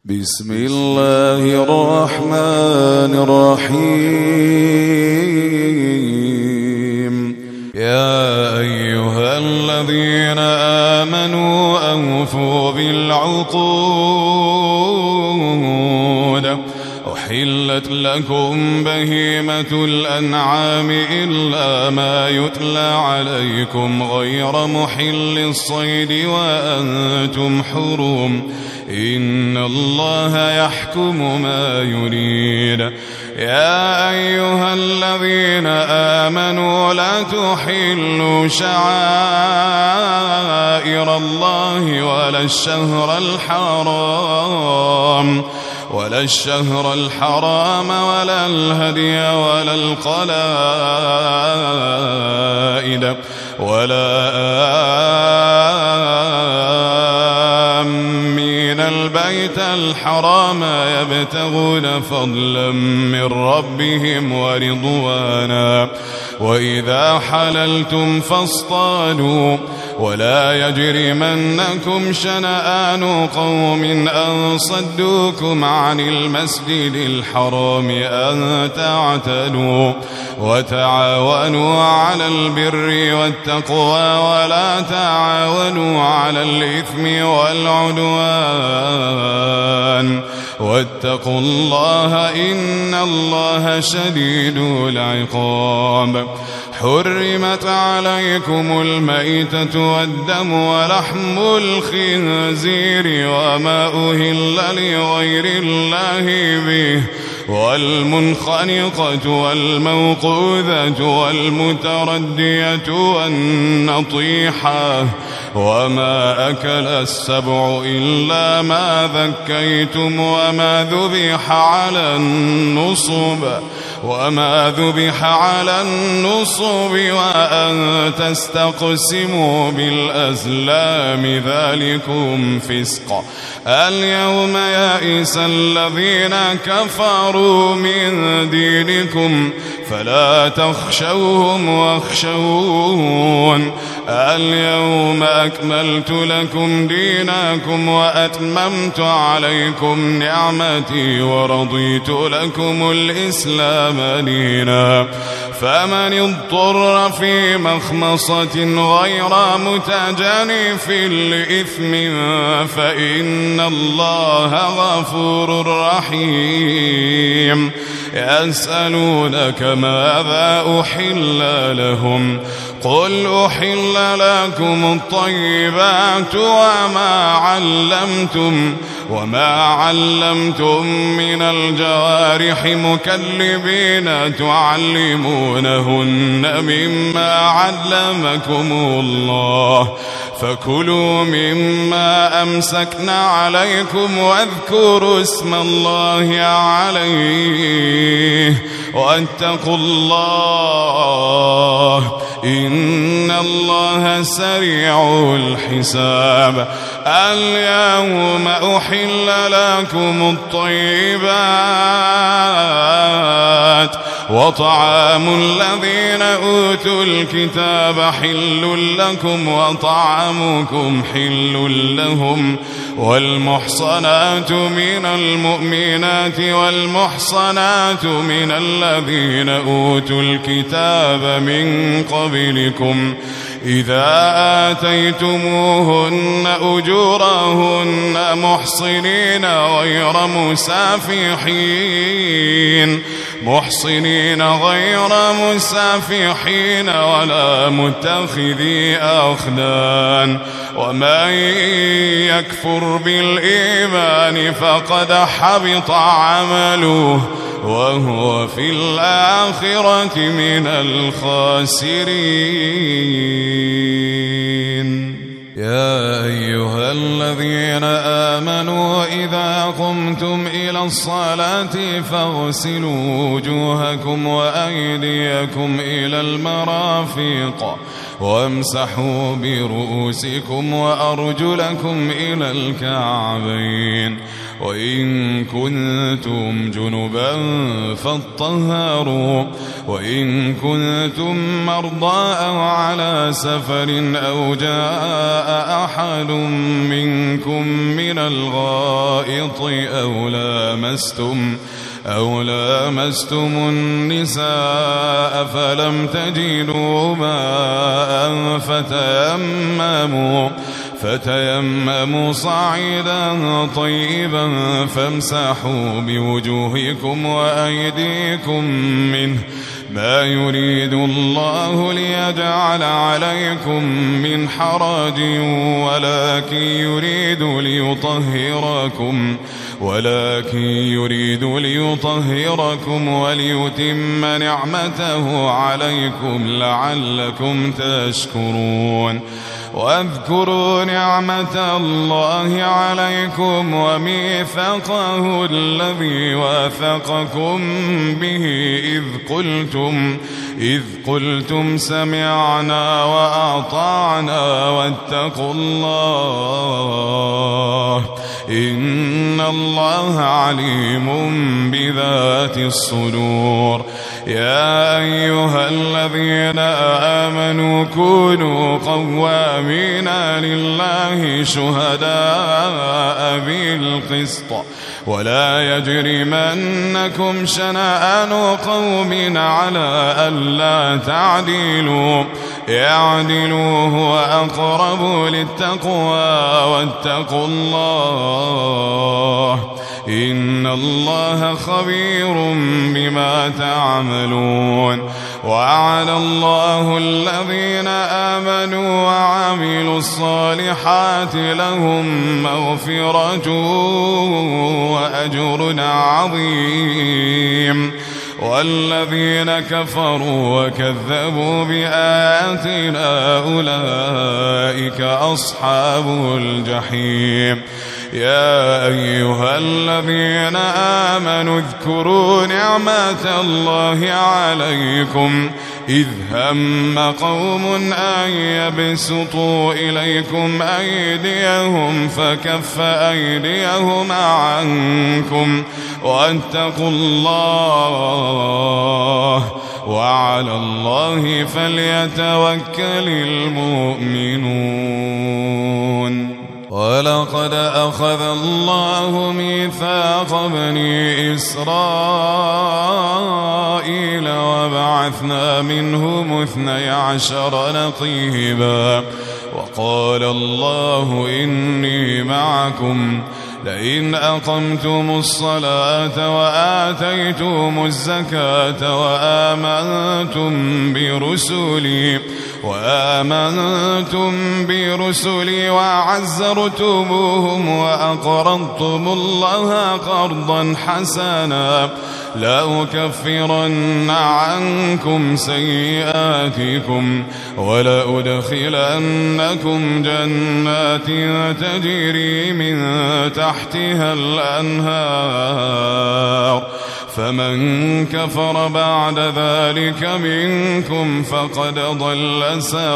بسم الله الرحمن الرحيم. يا أيها الذين آمنوا أوفوا بالعقود، أحلت لكم بهيمة الأنعام إلا ما يتلى عليكم غير محل الصيد وأنتم حرم، إن الله يحكم ما يريد. يا أيها الذين آمنوا لا تحلوا شعائر الله ولا الشهر الحرام ولا الهدي ولا القلائد ولا آمين البيت الحرام يبتغون فضلا من ربهم ورضوانا، وإذا حللتم فاصطادوا، ولا يجرمنكم شنآن قوم أن صدوكم عن المسجد الحرام أن تعتدوا، وتعاونوا على البر والتقوى ولا تعاونوا على الإثم والعدوان، واتقوا الله إن الله شديد العقاب. حرمت عليكم الميتة والدم ولحم الخنزير وما أهل لغير الله به، والمنخنقة والموقوذة والمتردية والنطيحة وما أكل السبع إلا ما ذكيتم وما ذبح على النصب وأن تستقسموا بالأزلام ذلكم فسق. اليوم يئس الذين كفروا من دينكم فلا تخشوهم واخشون. اليوم أكملت لكم دينكم وأتممت عليكم نعمتي ورضيت لكم الإسلام دينا، فمن اضطر في مخمصة غير متجانف لإثم فإن الله غفور رحيم. يسألونك ماذا أحل لهم، قل أحل لكم الطيبات وما علمتم من الجوارح مكلبين تعلمونهن مما علمكم الله، فكلوا مما أمسكنا عليكم واذكروا اسم الله عليه واتقوا الله إن الله سريع الحساب. اليوم أحل لكم الطيبات وطعام الذين أوتوا الكتاب حل لكم وطعامكم حل لهم، والمحصنات من المؤمنات والمحصنات من الذين أوتوا الكتاب من قبلكم إذا آتيتموهن أجورهن محصنين غير مسافحين ولا متخذي أخدان، ومن يكفر بالإيمان فقد حبط عمله وهو في الآخرة من الخاسرين. يا أيها الذين آمنوا إذا قمتم إلى الصلاة فاغسلوا وجوهكم وأيديكم إلى المرافق وامسحوا برؤوسكم وأرجلكم إلى الكعبين، وإن كنتم جنبا فاطهروا وإن كنتم مرضى أو على سفر أو جاء أحد منكم من الغائط أو لامستم النساء فلم تجدوا ماء فتيمموا صعيدا طيبا فامسحوا بوجوهكم وأيديكم منه ما يريد الله ليجعل عليكم من حرج ولكن يريد ليطهركم وليتم نعمته عليكم لعلكم تشكرون واذكروا نعمة الله عليكم وميثاقه الذي واثقكم به إذ قلتم سمعنا وأطعنا واتقوا الله إن الله عليم بذات الصدور يا أيها الذين آمنوا كونوا قوامين لله شهداء بالقسط ولا يجرمنكم شنآن قوم على ألا تعدلوا اعدلوا هو أقرب للتقوى واتقوا الله إن الله خبير بما تعملون وعد الله الذين آمنوا وعملوا الصالحات لهم مغفرة وأجر عظيم والذين كفروا وكذبوا بآياتنا أولئك أصحاب الجحيم يا أيها الذين آمنوا اذكروا نعمة الله عليكم إذ هم قوم أن يبسطوا إليكم أيديهم فكف أيديهم عنكم واتقوا الله وعلى الله فليتوكل المؤمنون ولقد أخذ الله ميثاق بني إسرائيل وبعثنا منهم 12 نقيبا وقال الله إني معكم لئن أقمتم الصلاة وآتيتم الزكاة وآمنتم برسلي وعزرتموهم وأقرضتم الله قرضا حسنا لأكفرن عنكم سيئاتكم ولأدخلنكم جنات تجري من تحتها الأنهار فمن كفر بعد ذلك منكم فقد ضل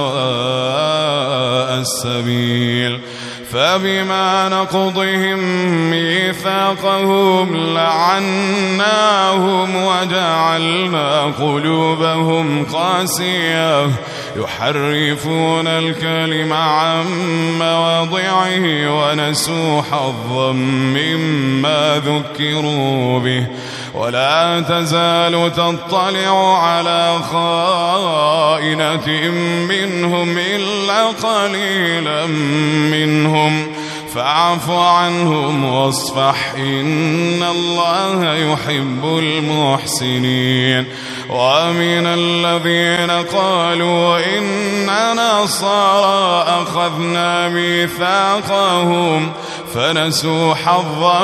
سواء السبيل فبما نقضهم ميثاقهم لعناهم وجعلنا قلوبهم قاسية يحرفون الكلم عن مواضعه ونسوا حظا مما ذكروا به ولا تزال تطلع على خائنة منهم إلا قليلا منهم فاعف عنهم واصفح إن الله يحب المحسنين ومن الذين قالوا إننا نصارى أخذنا ميثاقهم فنسوا حظا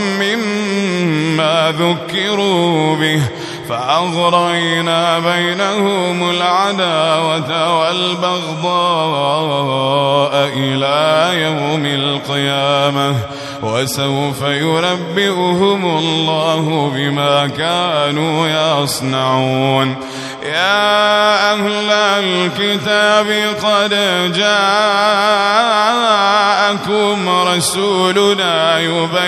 مما ذكروا به فأغرينا بينهم العداوة والبغضاء إلى يوم القيامة وسوف ينبئهم الله بما كانوا يصنعون يا أهل الكتاب قد جاءكم رسولنا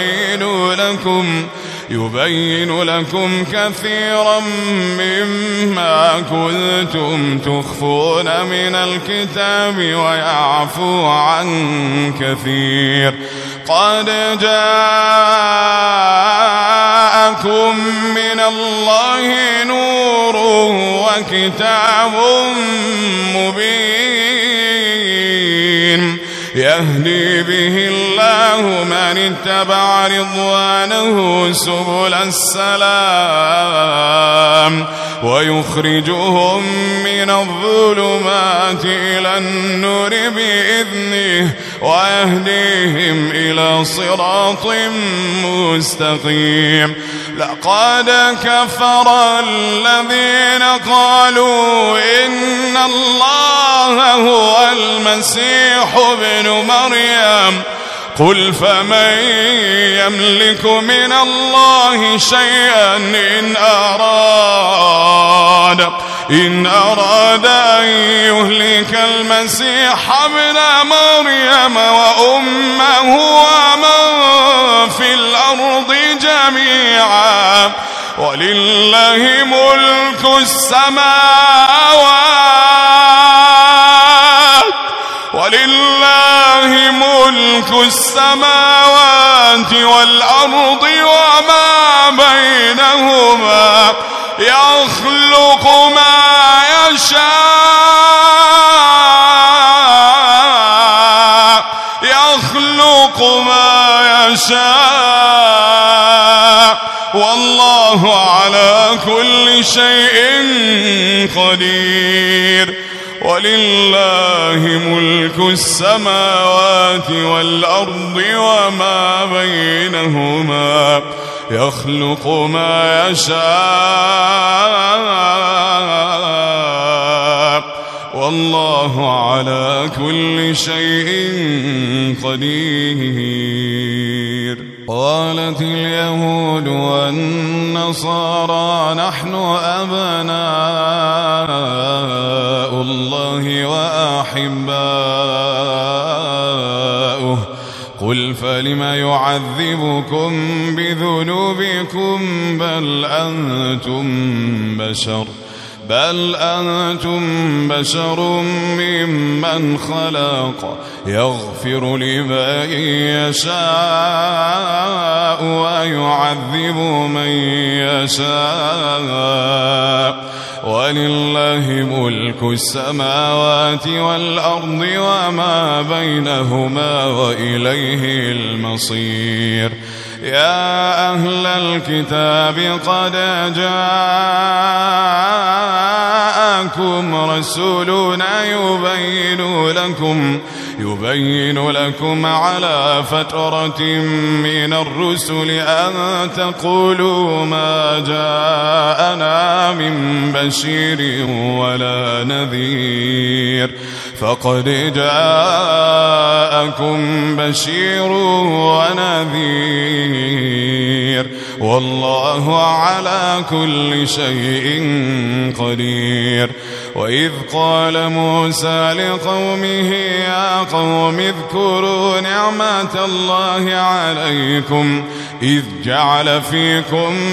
يبين لكم كثيرا مما كنتم تخفون من الكتاب ويعفو عن كثير. قد جاءكم من الله نور وكتاب مبين يهدي به الله من اتبع رضوانه سبل السلام ويخرجهم من الظلمات إلى النور بإذنه ويهديهم إلى صراط مستقيم. لقد كفر الذين قالوا إن الله هو المسيح ابن مريم قل فمن يملك من الله شيئا إن أراد أن يهلك المسيح ابن مريم وأمه ومن في الأرض جميعا ولله ملك السماوات والأرض وما بينهما يخلق ما يشاء والله على كل شيء قدير. ولله ملك السماوات والأرض وما بينهما يخلق ما يشاء والله على كل شيء قدير. قالت اليهود والنصارى نحن أبناء الله وأحباؤه قل فلم يعذبكم بذنوبكم بل أنتم بشر ممن خلق يغفر لمن يشاء ويعذب من يشاء ولله ملك السماوات والأرض وما بينهما وإليه المصير. يا أهل الكتاب قد جاءكم رسولنا يبين لكم على فترة من الرسل أن تقولوا ما جاءنا من بشير ولا نذير فقد جاءكم بشير ونذير والله على كل شيء قدير. وإذ قال موسى لقومه يا قوم اذكروا نعمة الله عليكم إذ جعل فيكم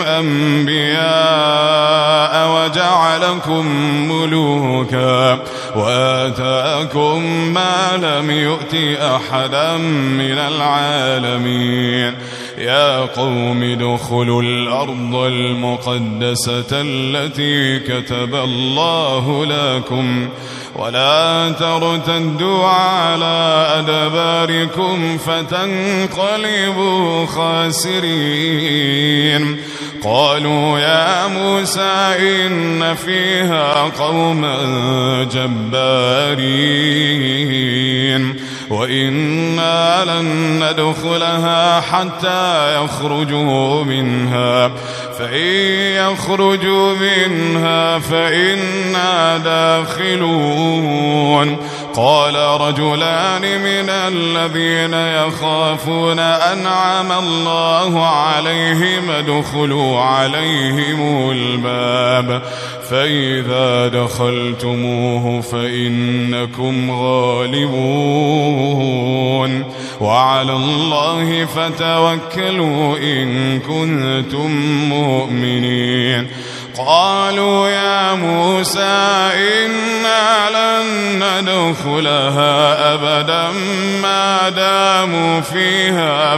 أنبياء وجعلكم ملوكا وآتاكم ما لم يؤت أحدا من العالمين. يا قوم ادخلوا الأرض المقدسة التي كتب الله لكم ولا ترتدوا على أدباركم فتنقلبوا خاسرين. قالوا يا موسى إن فيها قوما جبارين وإنا لن ندخلها حتى يخرجوا منها فإن يخرجوا منها فإنا داخلون. قال رجلان من الذين يخافون أنعم الله عليهم ادخلوا عليهم الباب فإذا دخلتموه فإنكم غالبون وعلى الله فتوكلوا إن كنتم مؤمنين. قالوا يا موسى إنا لن ندخلها أبدا ما داموا فيها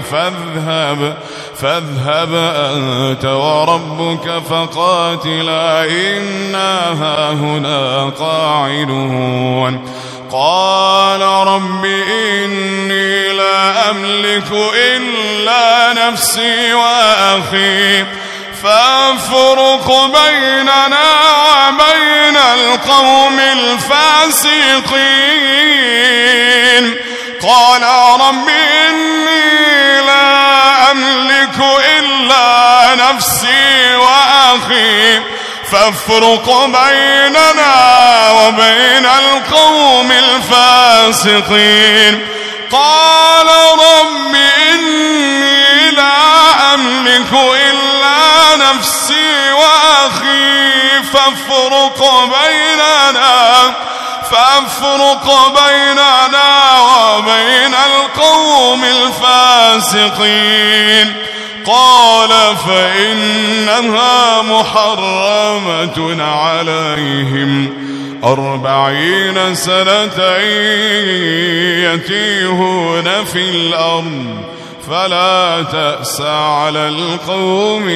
فاذهب أنت وربك فقاتلا إنا هاهنا قاعدون. قال رب إني لا أملك إلا نفسي وأخي فافرق بيننا وبين القوم الفاسقين. قال رب إني لا أملك إلا نفسي وأخي فافرق بيننا وبين القوم الفاسقين. قال رب إني لا أملك إلا نفسي وأخي فافرق بيننا وبين القوم الفاسقين. قال فإنها محرمة عليهم 40 سنة يتيهون في الأرض فلا تأس على القوم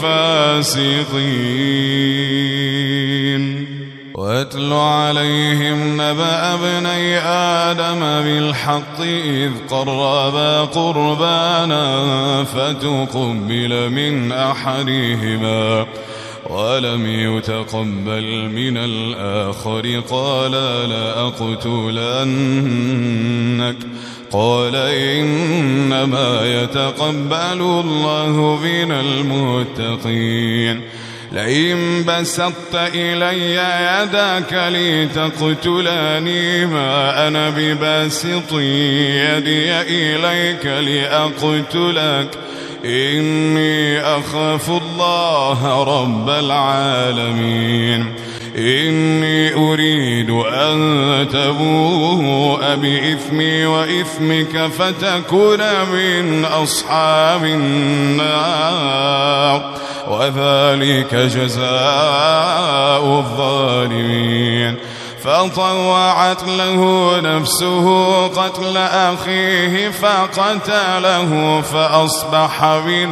الفاسقين. واتل عليهم نبأ ابني آدم بالحق إذ قربا قربانا فتقبل من أحدهما ولم يتقبل من الآخر قال لأقتلنك قال إنما يتقبل الله من المتقين. لئن بسطت إلي يدك لتقتلني ما أنا بباسط يدي إليك لأقتلك إني أخاف الله رب العالمين. إني أريد أن تبوء بإثمي وإثمك فتكون من أصحاب النار وذلك جزاء الظالمين. فطوعت له نفسه قتل أخيه فقتله فأصبح من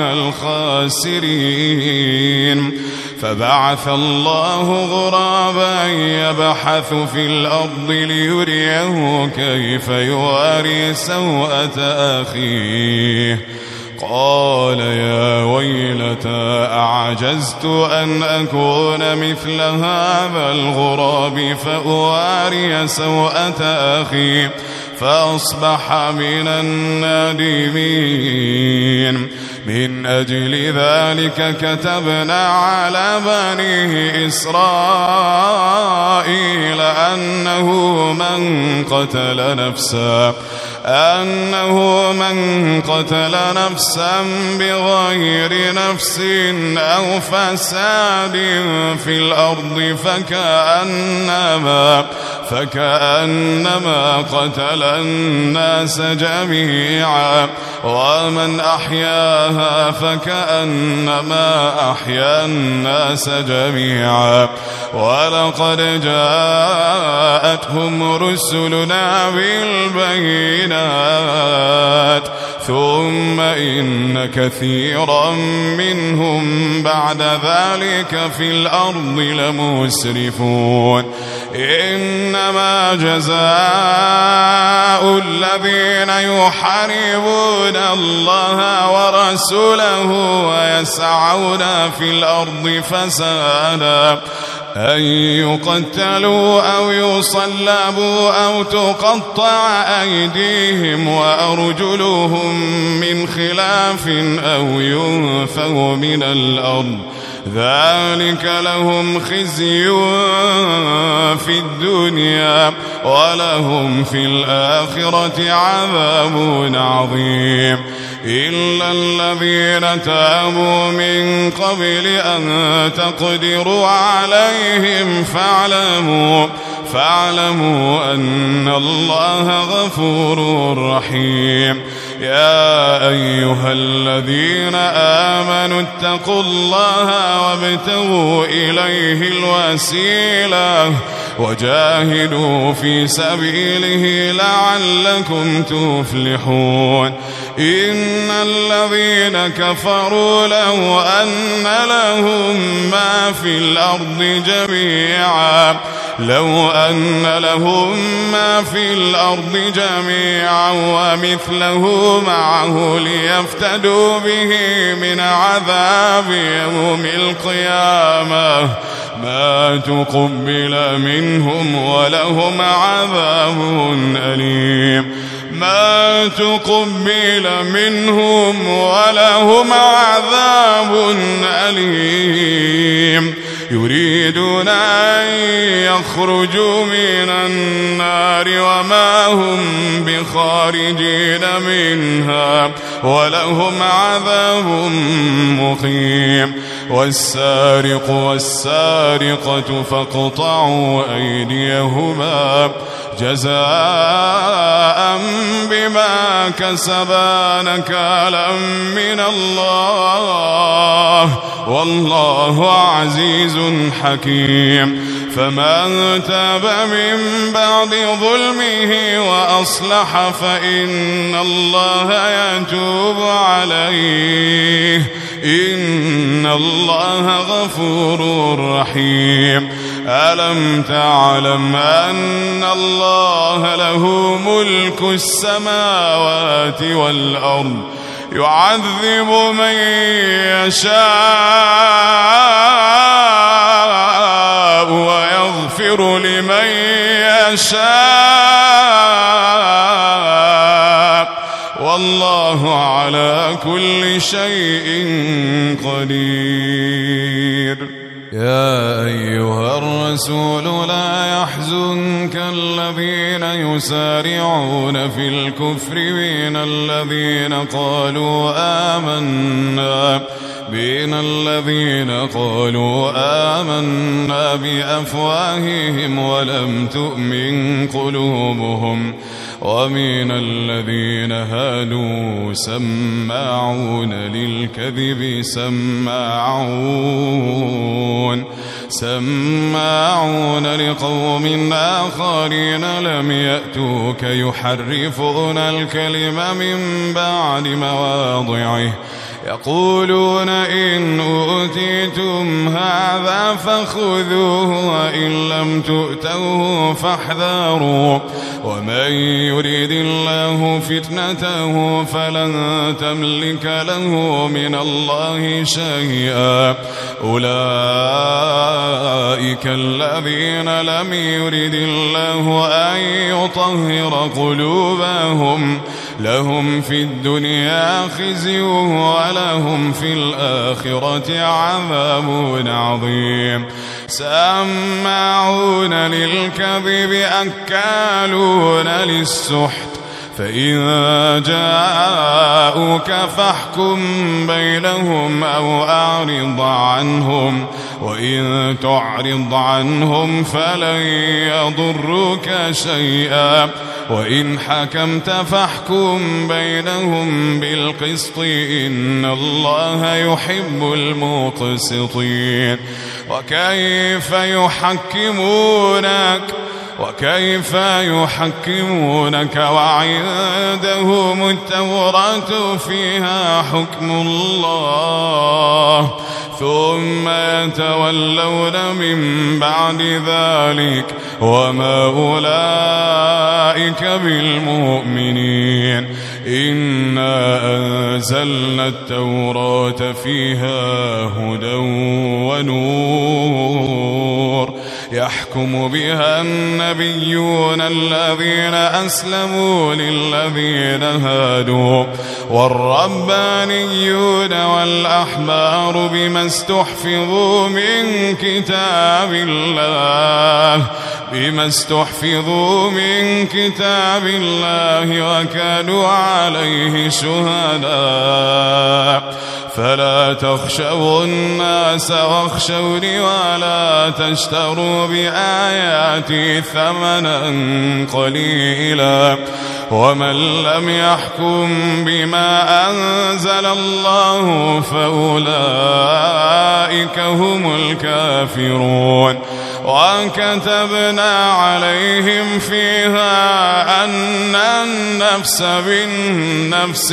الخاسرين. فبعث الله غرابا يبحث في الأرض ليريه كيف يواري سوءة أخيه. قال يا ويلتى أعجزت أن أكون مثل هذا الغراب فأواري سوءة أخي فأصبح من النادمين. من أجل ذلك كتبنا على بني إسرائيل أنه من قتل نفسا بغير نفس أو فساد في الأرض فكأنما قتل الناس جميعا ومن أحياها فكأنما أحيا الناس جميعا. ولقد جاءتهم رسلنا بالبينات ثم إن كثيرا منهم بعد ذلك في الأرض لمسرفون. إنما جزاء الذين يحاربون الله ورسوله ويسعون في الأرض فسادا أن يقتلوا أو يصلبوا أو تقطع أيديهم وأرجلهم من خلاف أو ينفوا من الأرض ذلك لهم خزي في الدنيا ولهم في الآخرة عذاب عظيم. إلا الذين تابوا من قبل أن تقدروا عليهم فاعلموا أن الله غفور رحيم. يا أيها الذين آمنوا اتقوا الله وابتغوا إليه الوسيلة وجاهدوا في سبيله لعلكم تفلحون. إن الذين كفروا لو أن لهم ما في الأرض جميعا ومثله معه ليفتدوا به من عذاب يوم القيامة ما تقبل منهم ولهم عذاب أليم. يريدون أن يخرجوا من النار وما هم بخارجين منها ولهم عذاب مقيم. والسارق والسارقة فاقطعوا أيديهما جزاء بما كسبا نكالا من الله والله عزيز حكيم. فمن تاب من بعد ظلمه وأصلح فإن الله يتوب عليه إن الله غفور رحيم. ألم تعلم أن الله له ملك السماوات والأرض يعذب من يشاء ويغفر لمن يشاء والله على كل شيء قدير. يا أيها الرسول لا يحزنك الذين يسارعون في الكفر بين الذين قالوا آمنا بأفواههم ولم تؤمن قلوبهم ومن الذين هادوا سماعون للكذب سماعون لقوم آخرين لم يأتوك يحرفون الكلم من بعد مواضعه يقولون إن أوتيتم هذا فخذوه وإن لم تؤتوه فاحذروا ومن يريد الله فتنته فلن تملك له من الله شيئا. أولئك الذين لم يرد الله أن يطهر قلوبهم لهم في الدنيا خزي ولهم في الآخرة عذاب عظيم. سماعون للكذب أكالون للسحت فإن جاءوك فاحكم بينهم أو أعرض عنهم وإن تعرض عنهم فلن يضروك شيئا وإن حكمت فاحكم بينهم بالقسط إن الله يحب المقسطين. وكيف يحكمونك وعندهم التوراة فيها حكم الله ثم يتولون من بعد ذلك وما أولئك بالمؤمنين. إنا أنزلنا التوراة فيها هدى ونور يحكم بها النبيون الذين أسلموا للذين هادوا والربانيون والأحبار بما استحفظوا من كتاب الله وكانوا عليه شهداء فلا تخشوا الناس واخشوني ولا تشتروا بآياتي ثمنا قليلا ومن لم يحكم بما أنزل الله فأولئك هم الكافرون وكتبنا عليهم فيها أن النفس بالنفس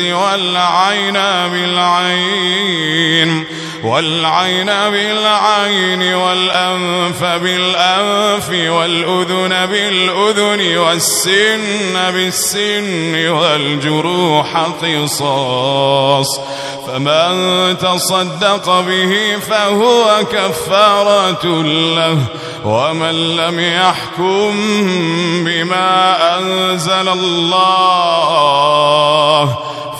والعين بالعين والأنف بالأنف والأذن بالأذن والسن بالسن والجروح قصاص فمن تصدق به فهو كفارة له ومن لم يحكم بما أنزل الله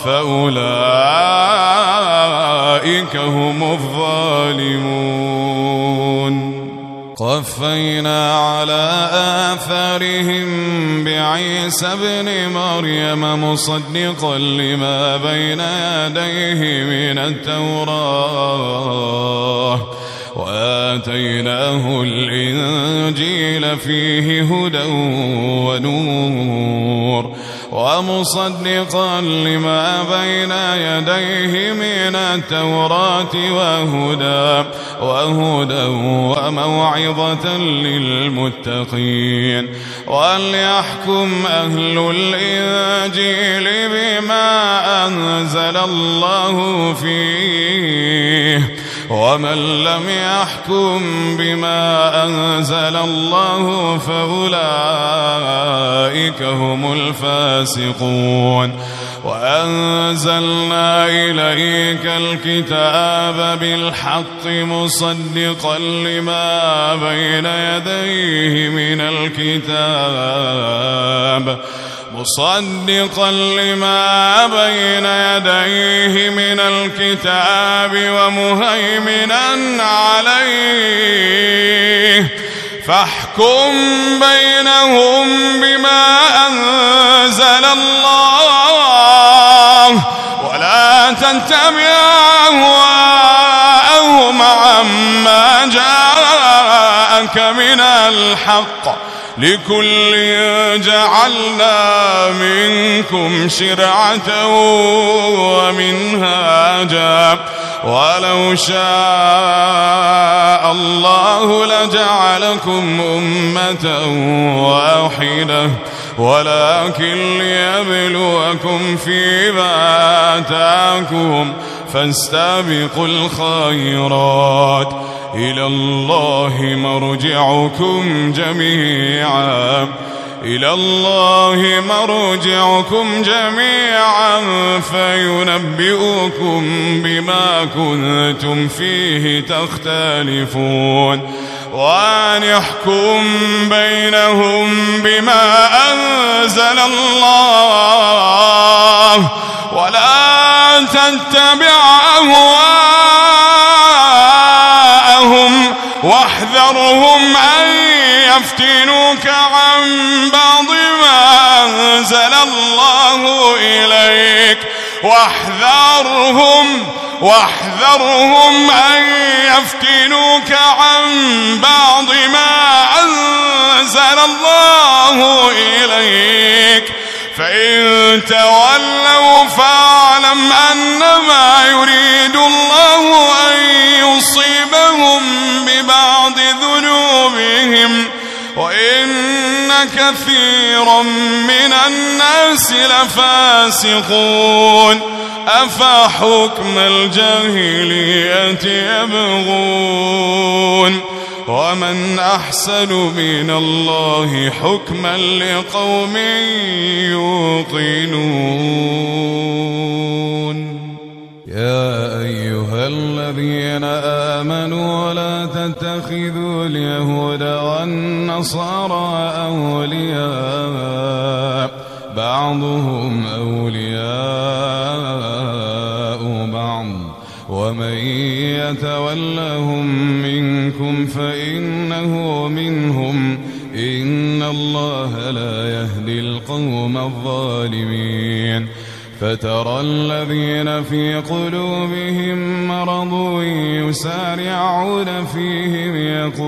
فأولئك هم الظالمون قفينا على آثارهم بعيسى ابن مريم مصدقا لما بين يديه من التوراة وآتيناه الإنجيل فيه هدى ونور ومصدقا لما بين يديه من التوراة وهدى وموعظة للمتقين وليحكم أهل الإنجيل بما أنزل الله فيه ومن لم يحكم بما أنزل الله فأولئك هم الفاسقون وأنزلنا إليك الكتاب بالحق مصدقا لما بين يديه من الكتاب ومهيمنا عليه فاحكم بينهم بما أنزل الله ولا تتبع أهواءهم عما جاءك من الحق لكل جعلنا منكم شرعة ومنهاجا ولو شاء الله لجعلكم أمة واحدة ولكن ليبلوكم فيما آتاكم فاستبقوا الخيرات إلى الله مرجعكم جميعا فينبئكم بما كنتم فيه تختلفون وأن يحكم بينهم بما أنزل الله ولا تتبع أهواءهم واحذرهم أن يفتنوك عن بعض ما أنزل الله إليك واحذرهم أن يفتنوك عن بعض ما أنزل الله إليك فإن تولوا فاعلم أنما يريد الله أن يصيبهم ببعض ذنوبهم وإن كثيرا من الناس لفاسقون أفحكم الجاهلية يبغون ومن أحسن من الله حكما لقوم يوقنون يا أيها الذين آمنوا لا تتخذوا اليهود والنصارى أولياء بعضهم أولياء بعض ومن يتولهم منكم فإنه منهم إن الله لا يهدي القوم الظالمين فترى الذين في قلوبهم مرض يسارعون فيهم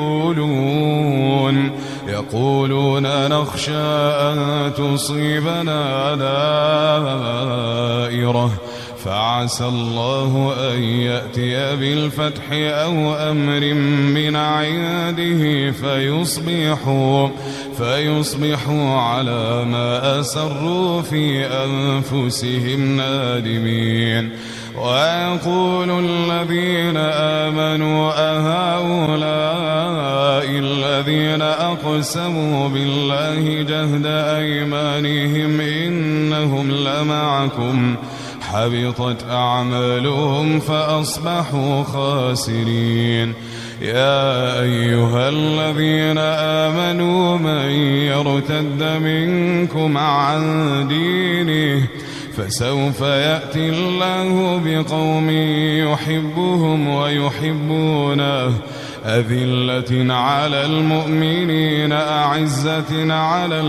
يقولون نخشى أن تصيبنا دائرة فعسى الله أن يأتي بالفتح أو أمر من عنده فيصبحوا على ما أسروا في أنفسهم نادمين ويقول الذين آمنوا أهؤلاء الذين أقسموا بالله جهد أيمانهم إنهم لمعكم حبطت أعمالهم فأصبحوا خاسرين يا أيها الذين آمنوا من يرتد منكم عن دينه فسوف يأتي الله بقوم يحبهم ويحبونه أذلة على المؤمنين أعزة على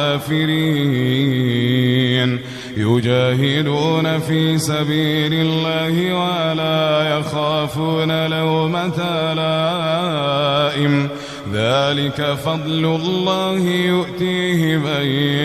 الكافرين يجاهدون في سبيل الله ولا يخافون لومة لائم ذلك فضل الله يؤتيه من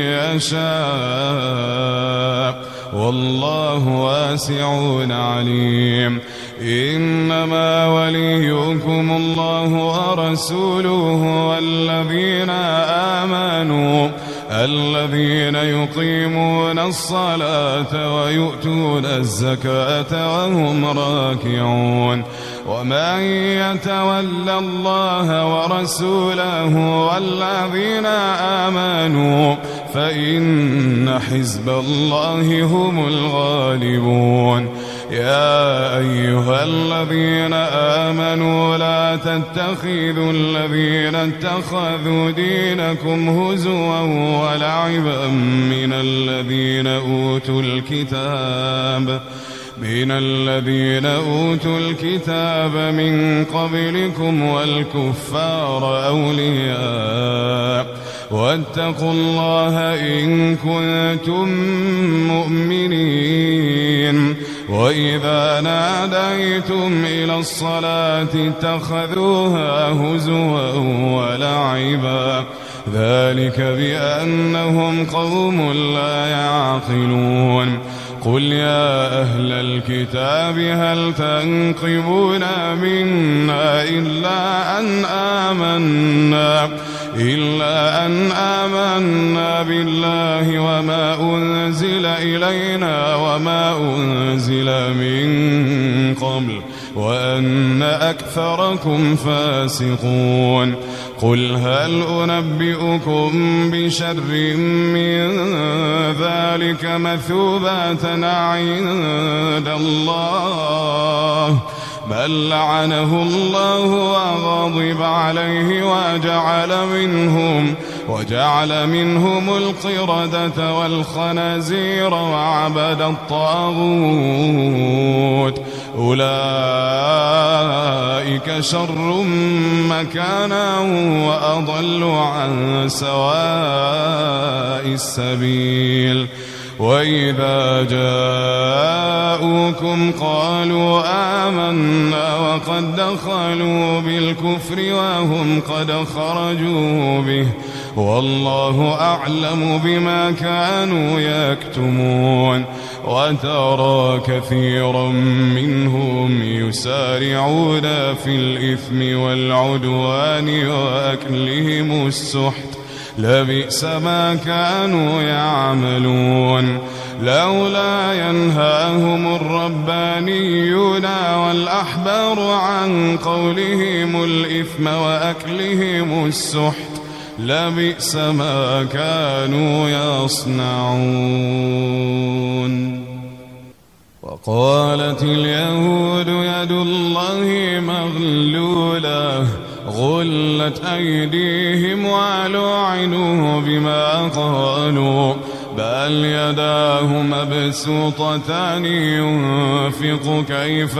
يشاء والله واسع عليم إنما وليكم الله ورسوله والذين آمنوا الذين يقيمون الصلاة ويؤتون الزكاة وهم راكعون ومن يتولى الله ورسوله والذين آمنوا فإن حزب الله هم الغالبون يا أيها الذين آمنوا لا تتخذوا الذين اتخذوا دينكم هزوا ولعبا من الذين أوتوا الكتاب من قبلكم والكفار أولياء واتقوا الله إن كنتم مؤمنين وإذا ناديتم إلى الصلاة اتخذوها هزوا ولعبا ذلك بأنهم قوم لا يعقلون قل يا أهل الكتاب هل تنقمون منا إلا أن آمنا بالله وما أنزل إلينا وما أنزل من قبل وأن أكثركم فاسقون قل هل أنبئكم بشر من ذلك مثوبة عند الله بل لعنه الله وغضب عليه وجعل منهم القردة والخنازير وعبد الطاغوت أولئك شر مكانا وأضل عن سواء السبيل وإذا جاءوكم قالوا آمنا وقد دخلوا بالكفر وهم قد خرجوا به والله أعلم بما كانوا يكتمون وترى كثيرا منهم يسارعون في الإثم والعدوان وأكلهم السحت لبئس ما كانوا يعملون لولا ينهاهم الربانيون والأحبار عن قولهم الإثم وأكلهم السحت لبئس ما كانوا يصنعون قالت اليهود يد الله مغلولة غلت أيديهم ولعنوا بما قالوا بل يداه مبسوطتان ينفق كيف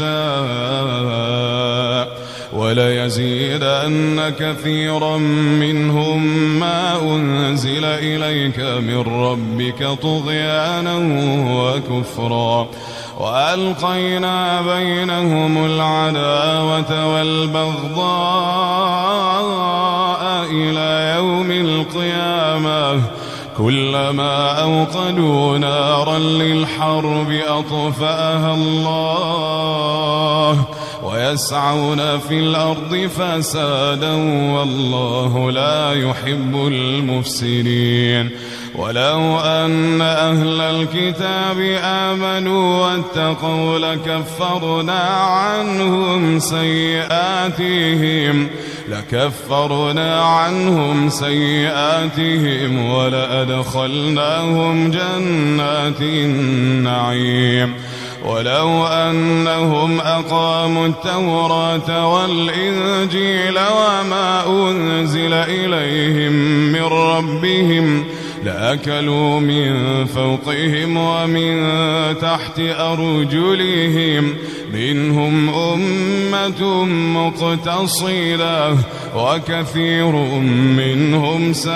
يشاء وليزيدن كثيرا منهم ما أنزل إليك من ربك طغيانا وكفرا وألقينا بينهم العداوة والبغضاء إلى يوم القيامة كلما أوقدوا نارا للحرب أطفأها الله ويسعون في الأرض فسادا والله لا يحب المفسدين ولو أن أهل الكتاب آمنوا واتقوا لكفرنا عنهم سيئاتهم ولأدخلناهم جنات النعيم ولو أنهم أقاموا التوراة والإنجيل وما أنزل إليهم من ربهم لأكلوا من فوقهم ومن تحت أرجلهم منهم أمة مقتصدة وكثير منهم ساء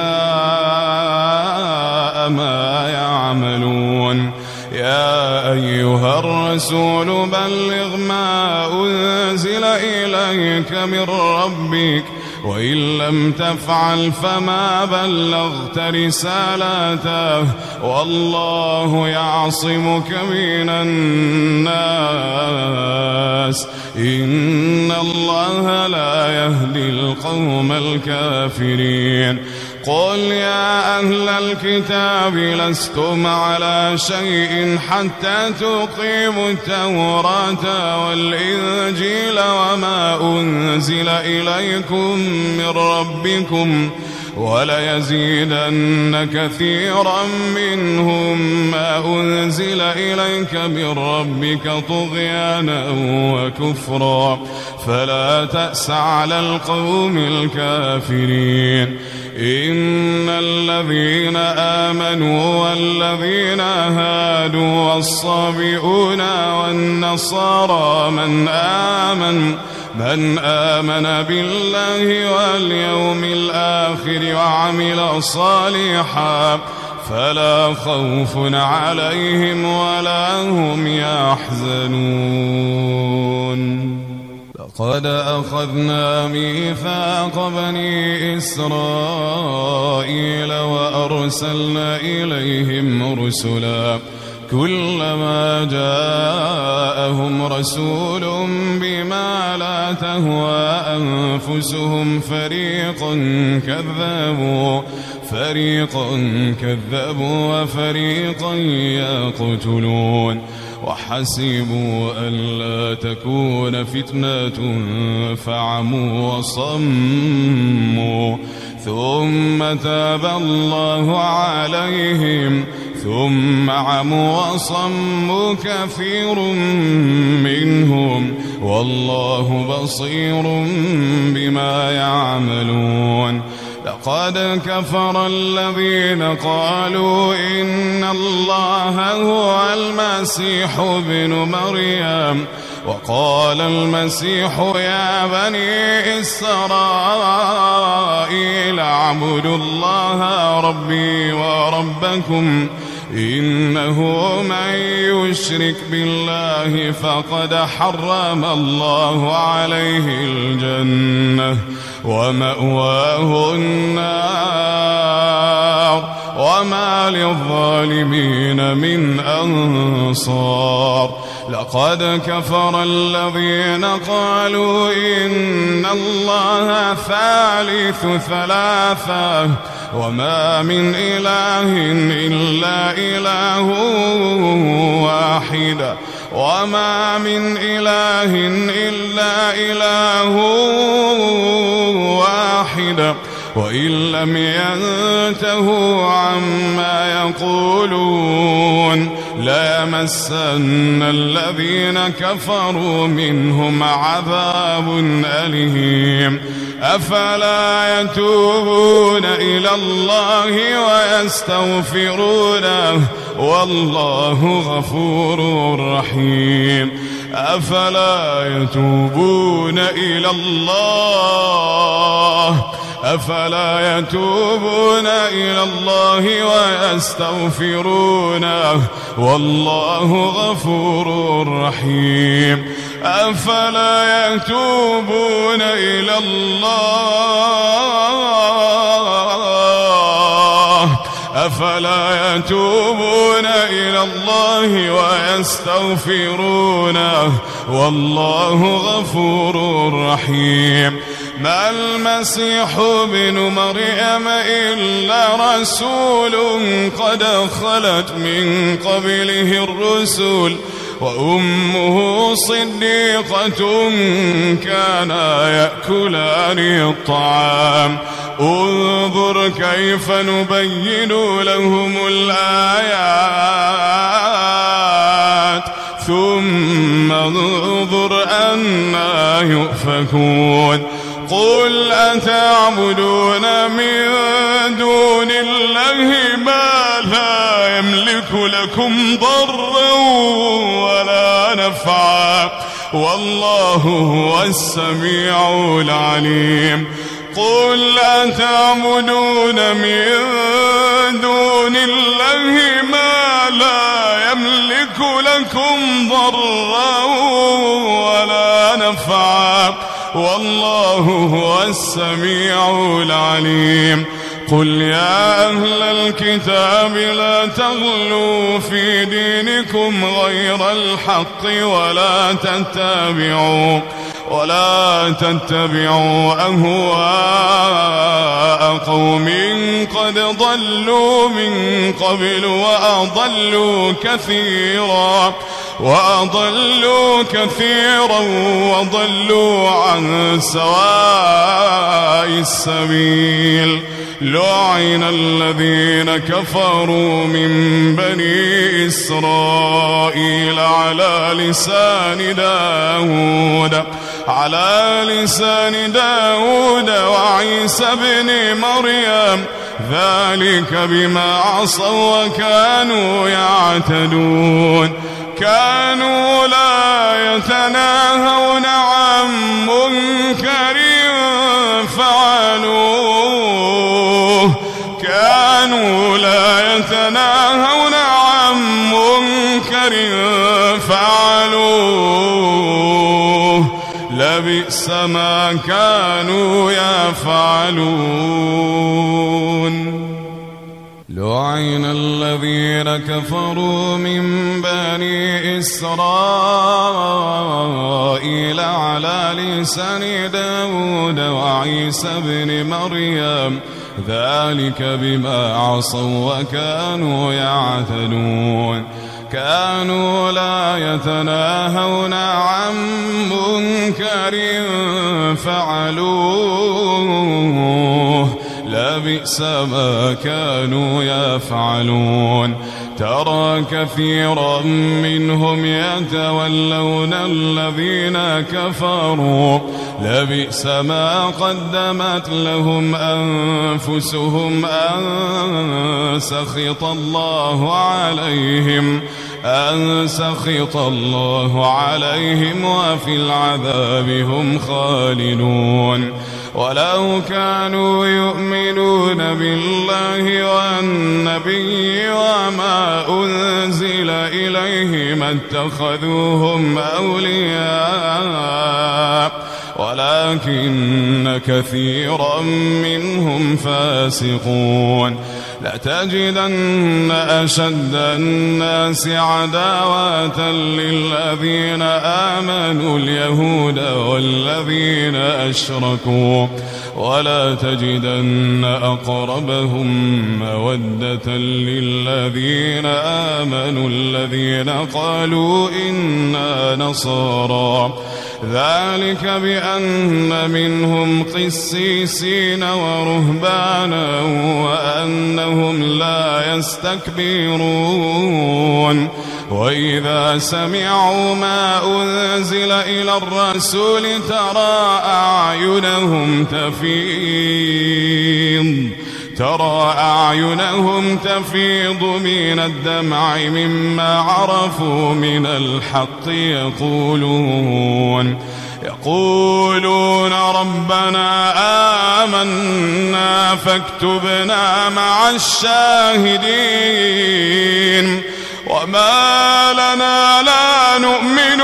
ما يعملون يا أيها الرسول بلغ ما أنزل إليك من ربك وإن لم تفعل فما بلغت رسالته والله يعصمك من الناس إن الله لا يهدي القوم الكافرين قل يا أهل الكتاب لستم على شيء حتى تقيموا التوراة والإنجيل وما أنزل إليكم من ربكم وليزيدن كثيرا منهم ما أنزل إليك من ربك طغيانا وكفرا فلا تأس على القوم الكافرين إن الذين آمنوا والذين هادوا والصابئون والنصارى من آمن بالله واليوم الآخر وعمل صالحا فلا خوف عليهم ولا هم يحزنون لقد أخذنا ميثاق بني إسرائيل وأرسلنا إليهم رسلا كلما جاءهم رسول بما لا تهوى أنفسهم فريقا كذبوا وفريقا يقتلون وحسبوا ألا تكون فتنة فعموا وصموا ثم تاب الله عليهم ثم عموا وصموا كثير منهم والله بصير بما يعملون لقد كفر الذين قالوا إن الله هو المسيح ابن مريم وقال المسيح يا بني إسرائيل اعبدوا الله ربي وربكم إنه من يشرك بالله فقد حرم الله عليه الجنة ومأواه النار وما للظالمين من أنصار لقد كفر الذين قالوا إن الله ثالث ثلاثة وما من إله إلا إله واحد وما من إله إلا إله واحد وإن لم ينتهوا عما يقولون ليمسن الذين كفروا منهم عذاب أليم أفلا يتوبون إلى الله ويستغفرونه والله غفور رحيم أفلا يتوبون إلى الله ويستغفرونه والله غفور رحيم أفلا يتوبون إلى الله ويستغفرونه والله غفور رحيم ما المسيح ابن مريم إلا رسول قد خلت من قبله الرسل وأمه صديقة كانا يأكلان الطعام انظر كيف نبين لهم الآيات ثم انظر أنا يؤفكون قل أتعبدون من دون الله ما لا يملك لكم ضرا ولا نفعا والله هو السميع العليم قل أتعبدون من دون الله ما لا يملك لكم ضرا ولا نفعا والله هو السميع العليم قل يا أهل الكتاب لا تغلوا في دينكم غير الحق ولا تتبعوا أهواء قوم قد ضلوا من قبل وأضلوا كثيرا وضلوا عن سواء السبيل لعن الذين كفروا من بني إسرائيل على لسان داود وعيسى بن مريم ذلك بما عصوا وكانوا يعتدون كانوا لا يتناهون عن منكر فعلوه لبئس ما كانوا يفعلون لعن الذين كفروا من بني إسرائيل على لسان داود وعيسى بن مريم ذلك بما عصوا وكانوا يعتدون كانوا لا يتناهون عن منكر فعلوه لبئس ما كانوا يفعلون ترى كثيرا منهم يتولون الذين كفروا لبئس ما قدمت لهم أنفسهم أن سخط الله عليهم وفي العذاب هم خالدون ولو كانوا يؤمنون بالله والنبي وما أنزل إليه ما اتخذوهم أولياء ولكن كثيرا منهم فاسقون لتجدن أشد الناس عداوة للذين آمنوا اليهود والذين أشركوا ولا تجدن أقربهم مودة للذين آمنوا الذين قالوا إنا نصارى ذلك بأن منهم قسيسين ورهبانا وأنهم لا يستكبرون وإذا سمعوا ما أنزل إلى الرسول ترى أعينهم تفيض من الدمع مما عرفوا من الحق يقولون ربنا آمنا فاكتبنا مع الشاهدين وما لنا لا نؤمن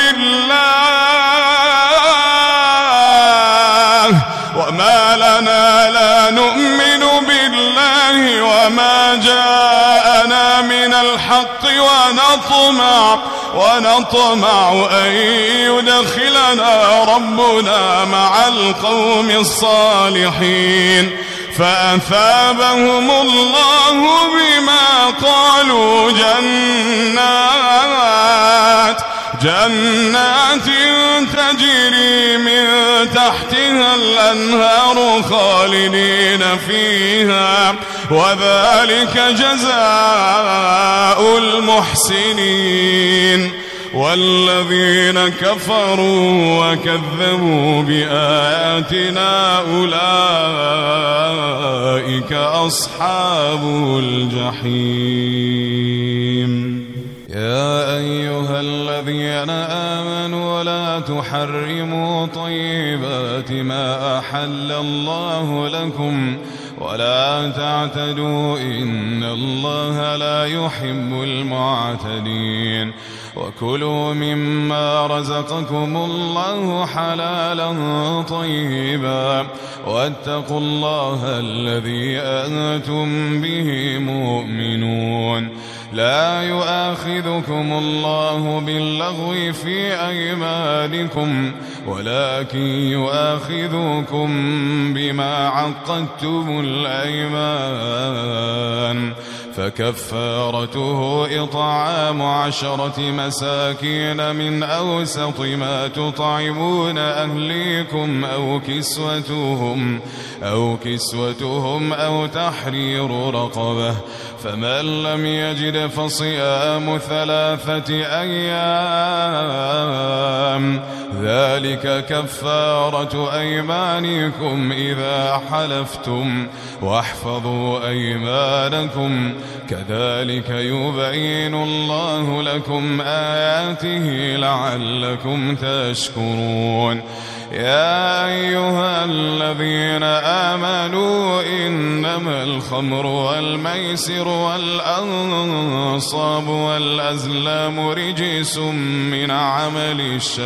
بالله وما جاءنا من الحق ونطمع أن يدخلنا ربنا مع القوم الصالحين فأثابهم الله بما قالوا جنات تجري من تحتها الأنهار خالدين فيها وذلك جزاء المحسنين والذين كفروا وكذبوا بآياتنا أولئك أصحاب الجحيم. يا أيها الذين آمنوا لا تحرموا طيبات ما أحل الله لكم ولا تعتدوا إن الله لا يحب المعتدين وكلوا مما رزقكم الله حلالا طيبا واتقوا الله الذي أنتم به مؤمنون. لا يؤاخذكم الله باللغو في أيمانكم ولكن يؤاخذكم بما عقدتم الأيمان فكفارته إطعام 10 مساكين من أوسط ما تطعمون أهليكم أو كسوتهم أو تحرير رقبة فمن لم يجد فصيام 3 أيام ذلك كفارة أيمانكم إذا حلفتم واحفظوا أيمانكم كذلك يبين الله لكم آياته لعلكم تشكرون. يا أيها الذين آمنوا إنما الخمر والميسر والأنصاب والأزلام رجس من عمل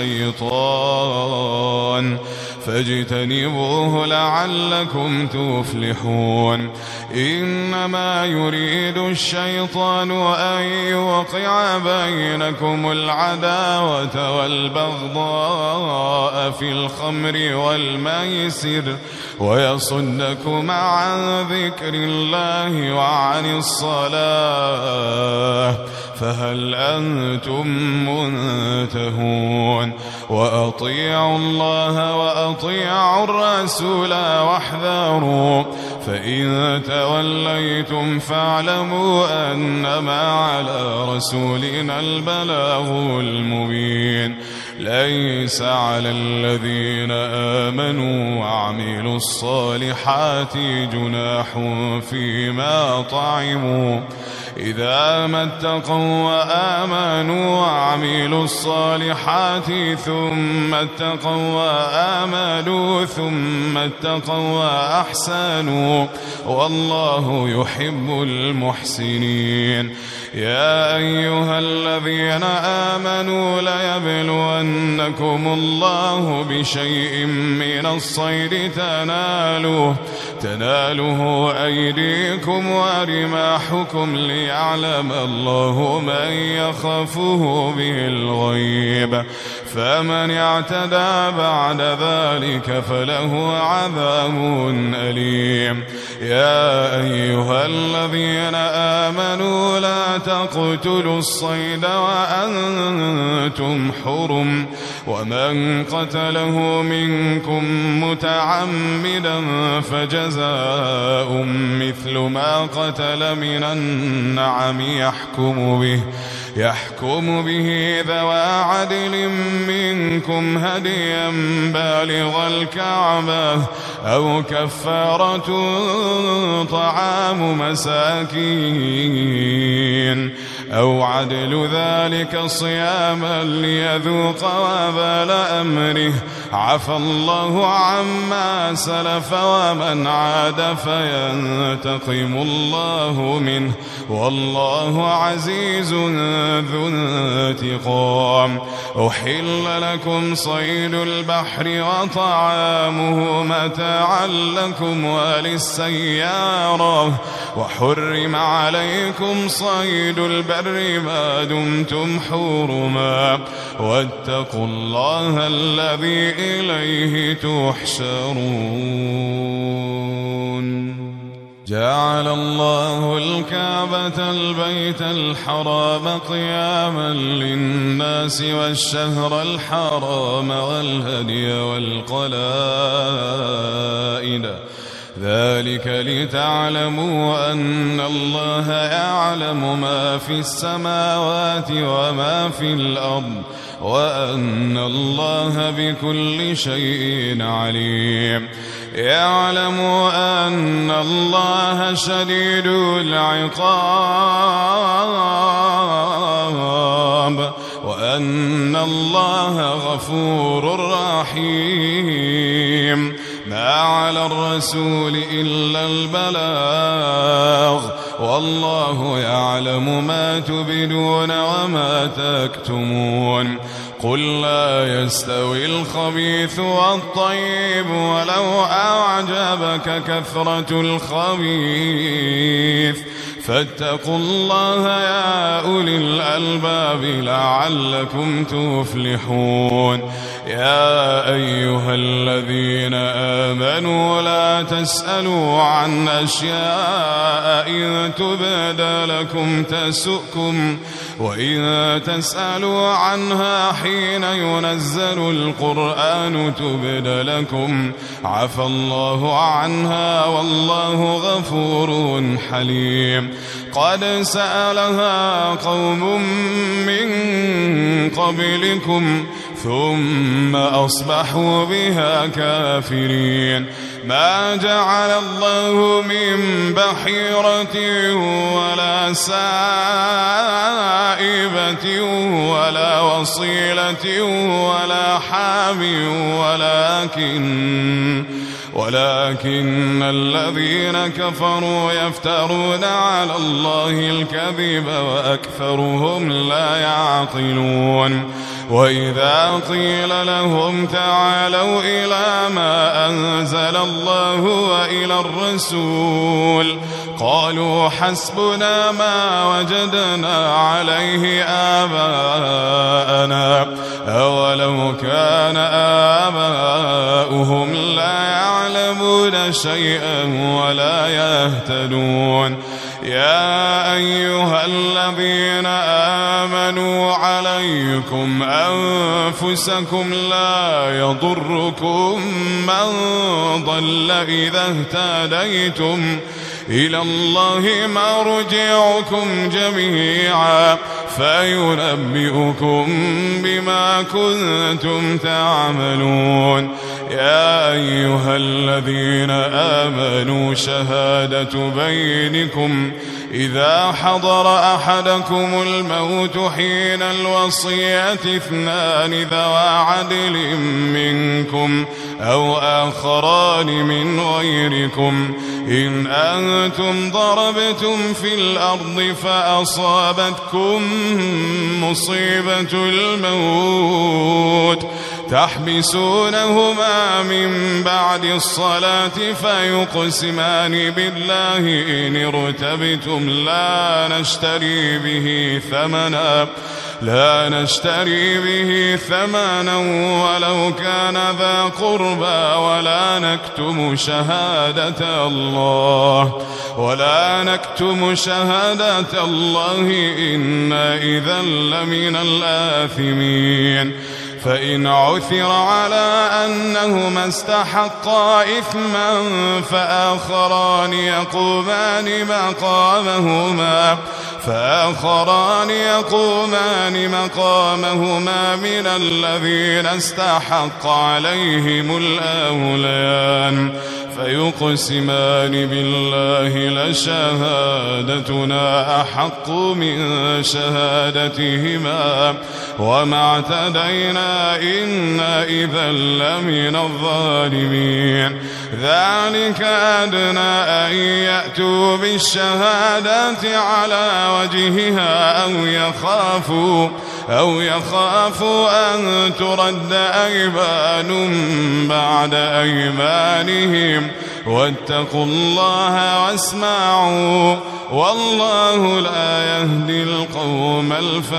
الشيطان فاجتنبوه لعلكم تفلحون. إنما يريد الشيطان أن يوقع بينكم العداوة والبغضاء في الخمر والميسر ويصدكم عن ذكر الله وعن الصلاة فهل أنتم منتهون. وأطيعوا الله وأطيعوا الرسول واحذروا فإن توليتم فاعلموا أنما على رسولنا البلاغ المبين. ليس على الذين آمنوا وعملوا الصالحات جناح فيما طعموا إذا ما اتقوا وآمنوا وعملوا الصالحات ثم اتقوا وآمنوا ثم اتقوا وأحسنوا والله يحب المحسنين. يا أيها الذين آمنوا ليبلونكم الله بشيء من الصيد تناله أيديكم ورماحكم ليعلم الله من يخافه بالغيب فمن اعتدى بعد ذلك فله عذاب أليم. يا أيها الذين آمنوا لا تقتلوا الصيد وأنتم حرم ومن قتله منكم متعمدا فجزاء مثل ما قتل من النعم يحكم به ذوى عدل منكم هديا بالغ الكعبة أو كفارة طعام مساكين أو عدل ذلك صياما ليذوق وبال أمره عفى الله عما سلف ومن عاد فينتقم الله منه والله عزيز ذو انتقام. أحل لكم صيد البحر وطعامه متاعا لكم وللسيارة وحرم عليكم صيد البر ما دمتم حرما واتقوا الله الذي إليه تحشرون. جعل الله الكعبة البيت الحرام قياما للناس والشهر الحرام والهدي والقلائد ذلك لتعلموا أن الله يعلم ما في السماوات وما في الأرض وأن الله بكل شيء عليم. يعلم أن الله شديد العقاب وأن الله غفور رحيم. ما على الرسول إلا البلاغ والله يعلم ما تبدون وما تكتمون. قل لا يستوي الخبيث والطيب ولو أعجبك كثرة الخبيث فاتقوا الله يا أولي الألباب لعلكم تفلحون. يا أيها الذين آمنوا لا تسألوا عن أشياء إن تبد لكم تسؤكم وإن تسألوا عنها حين ينزل القرآن تبد لكم عفى الله عنها والله غفور حليم. قد سألها قوم من قبلكم ثم أصبحوا بها كافرين. ما جعل الله من بحيرة ولا سائبة ولا وصيلة ولا حام ولكن الذين كفروا يفترون على الله الكذب وأكثرهم لا يعقلون. وإذا قيل لهم تعالوا إلى ما أنزل الله وإلى الرسول قالوا حسبنا ما وجدنا عليه آباءنا أولو كان آباؤهم لا يعلمون شيئا ولا يهتدون. يا أيها الذين آمنوا عليكم أنفسكم لا يضركم من ضل إذا اهتديتم إلى الله مرجعكم جميعا فينبئكم بما كنتم تعملون. يا أيها الذين آمنوا شهادة بينكم إذا حضر أحدكم الموت حين الوصية اثنان ذوى عدل منكم أو آخران من غيركم إن أنتم ضربتم في الأرض فأصابتكم مصيبة الموت تحبسونهما من بعد الصلاة فيقسمان بالله إن ارتبتم لا نشتري به ثمنا ولو كان ذا قربى ولا نكتم شهادة الله إنا إذا لمن الآثمين. فإن عثر على أنهما استحقا إثما فآخران يقومان مقامهما من الذين استحق عليهم الأوليان فيقسمان بالله لشهادتنا أحق من شهادتهما وما اعتدينا إنا إذا لمن الظالمين. ذلك أدنى أن يأتوا بالشهادات على وجهها أو يخافوا أن ترد أيمان بعد أيمانهم واتقوا الله واسمعوا والله لا يهدي القوم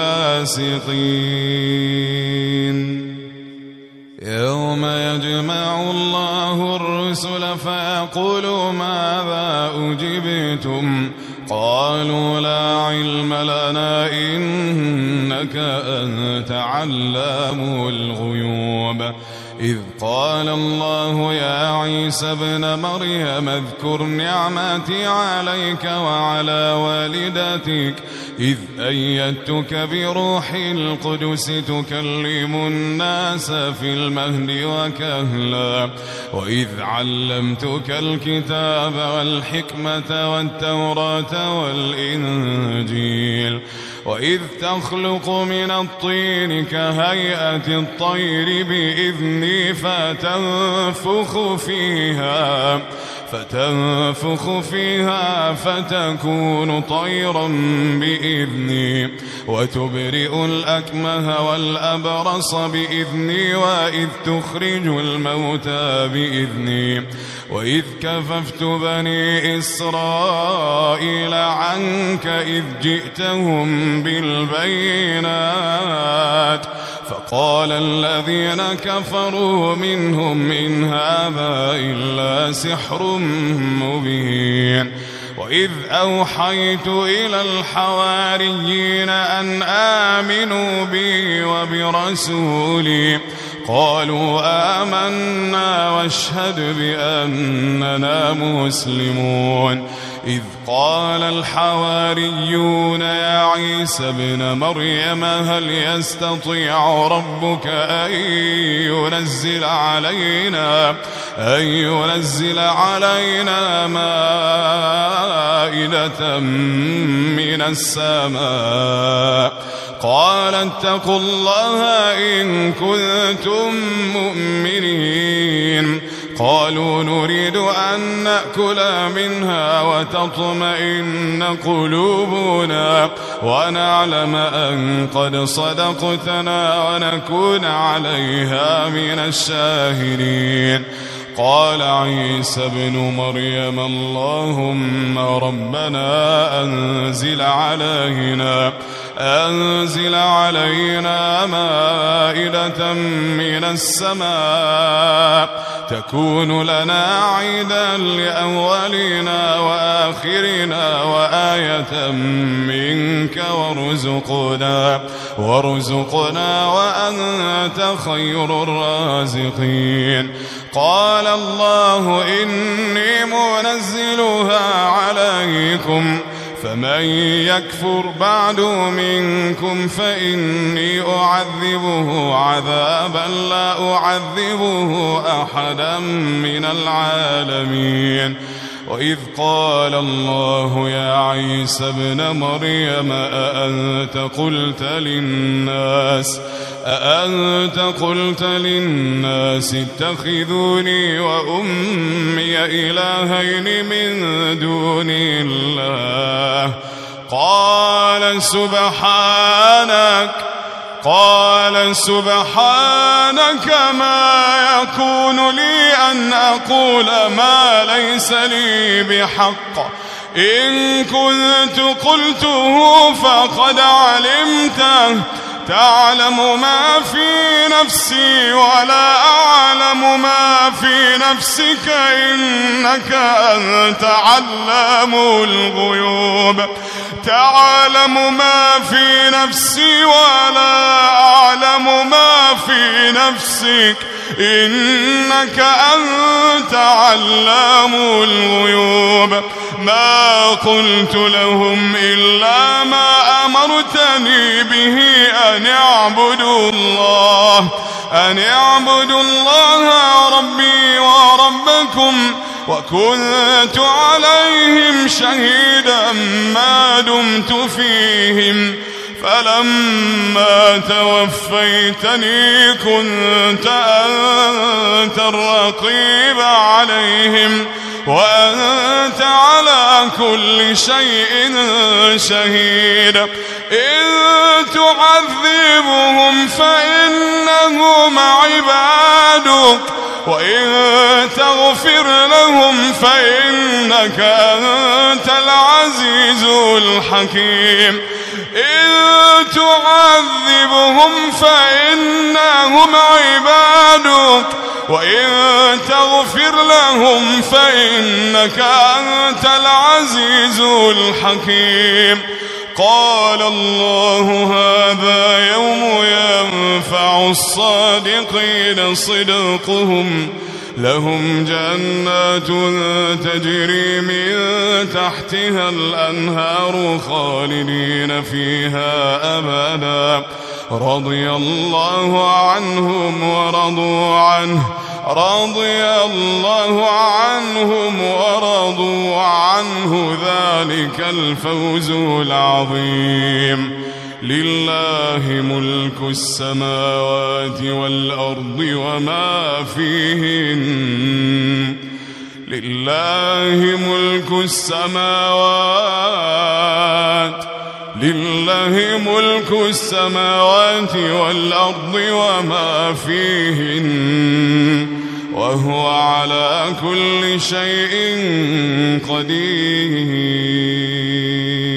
الفاسقين. يوم يجمع الله الرسل فيقول ماذا أجبتم قالوا لا علم لنا إنك أنت علام الغيوب. إذ قال الله يا عيسى ابن مريم اذكر نعمتي عليك وعلى والدتك إذ أيدتك بروح القدس تكلم الناس في المهد وكهلا وإذ علمتك الكتاب والحكمة والتوراة والإنجيل وإذ تخلق من الطين كهيئة الطير بإذني فتنفخ فيها فتكون طيرا بإذني وتبرئ الأكمه والأبرص بإذني وإذ تخرج الموتى بإذني وإذ كففت بني إسرائيل عنك إذ جئتهم بالبينات فقال الذين كفروا منهم إن هذا إلا سحر مبين. وإذ أوحيت إلى الحواريين أن آمنوا بي وبرسولي قالوا آمنا واشهد بأننا مسلمون. إذ قال الحواريون يا عيسى ابن مريم هل يستطيع ربك أن ينزل علينا مائدة من السماء قال اتقوا الله إن كنتم مؤمنين. قالوا نريد أن نأكل منها وتطمئن قلوبنا ونعلم أن قد صدقتنا ونكون عليها من الشاهدين. قال عيسى ابن مريم اللهم ربنا أنزل علينا مائدة من السماء تكون لنا عيدا لأولنا وآخرنا وآية منك وارزقنا وأنت خير الرازقين. قال الله إني منزلها عليكم فمن يكفر بعد منكم فإني أعذبه عذابا لا أعذبه أحدا من العالمين. وإذ قال الله يا عيسى ابن مريم أأنت قلت للناس اتخذوني وأمي إلهين من دون الله قال سبحانك ما يكون لي أن أقول ما ليس لي بحق إن كنت قلته فقد علمته تعلم ما في نفسي ولا أعلم ما في نفسك إنك أنت علام الغيوب تعلم ما في نفسي ولا أعلم ما في نفسك إنك أنت علام الغيوب ما قلت لهم إلا ما أمرتني به أن اعبدوا الله ربي وربكم وكنت عليهم شهيدا ما دمت فيهم فلما توفيتني كنت أنت الرقيب عليهم وأنت على كل شيء شهيد إن تعذبهم فإنهم عبادك وإن تغفر لهم فإنك أنت العزيز الحكيم إن تعذبهم فإنهم عبادك وإن تغفر لهم فإنك أنت العزيز الحكيم قال الله هذا يوم ينفع الصادقين صدقهم لهم جنات تجري من تحتها الأنهار خالدين فيها أبدا رضي الله عنهم ورضوا عنه ذلك الفوز العظيم لله ملك السماوات والأرض وما فيهن لله ملك السماوات والأرض وما فيهن وهو على كل شيء قدير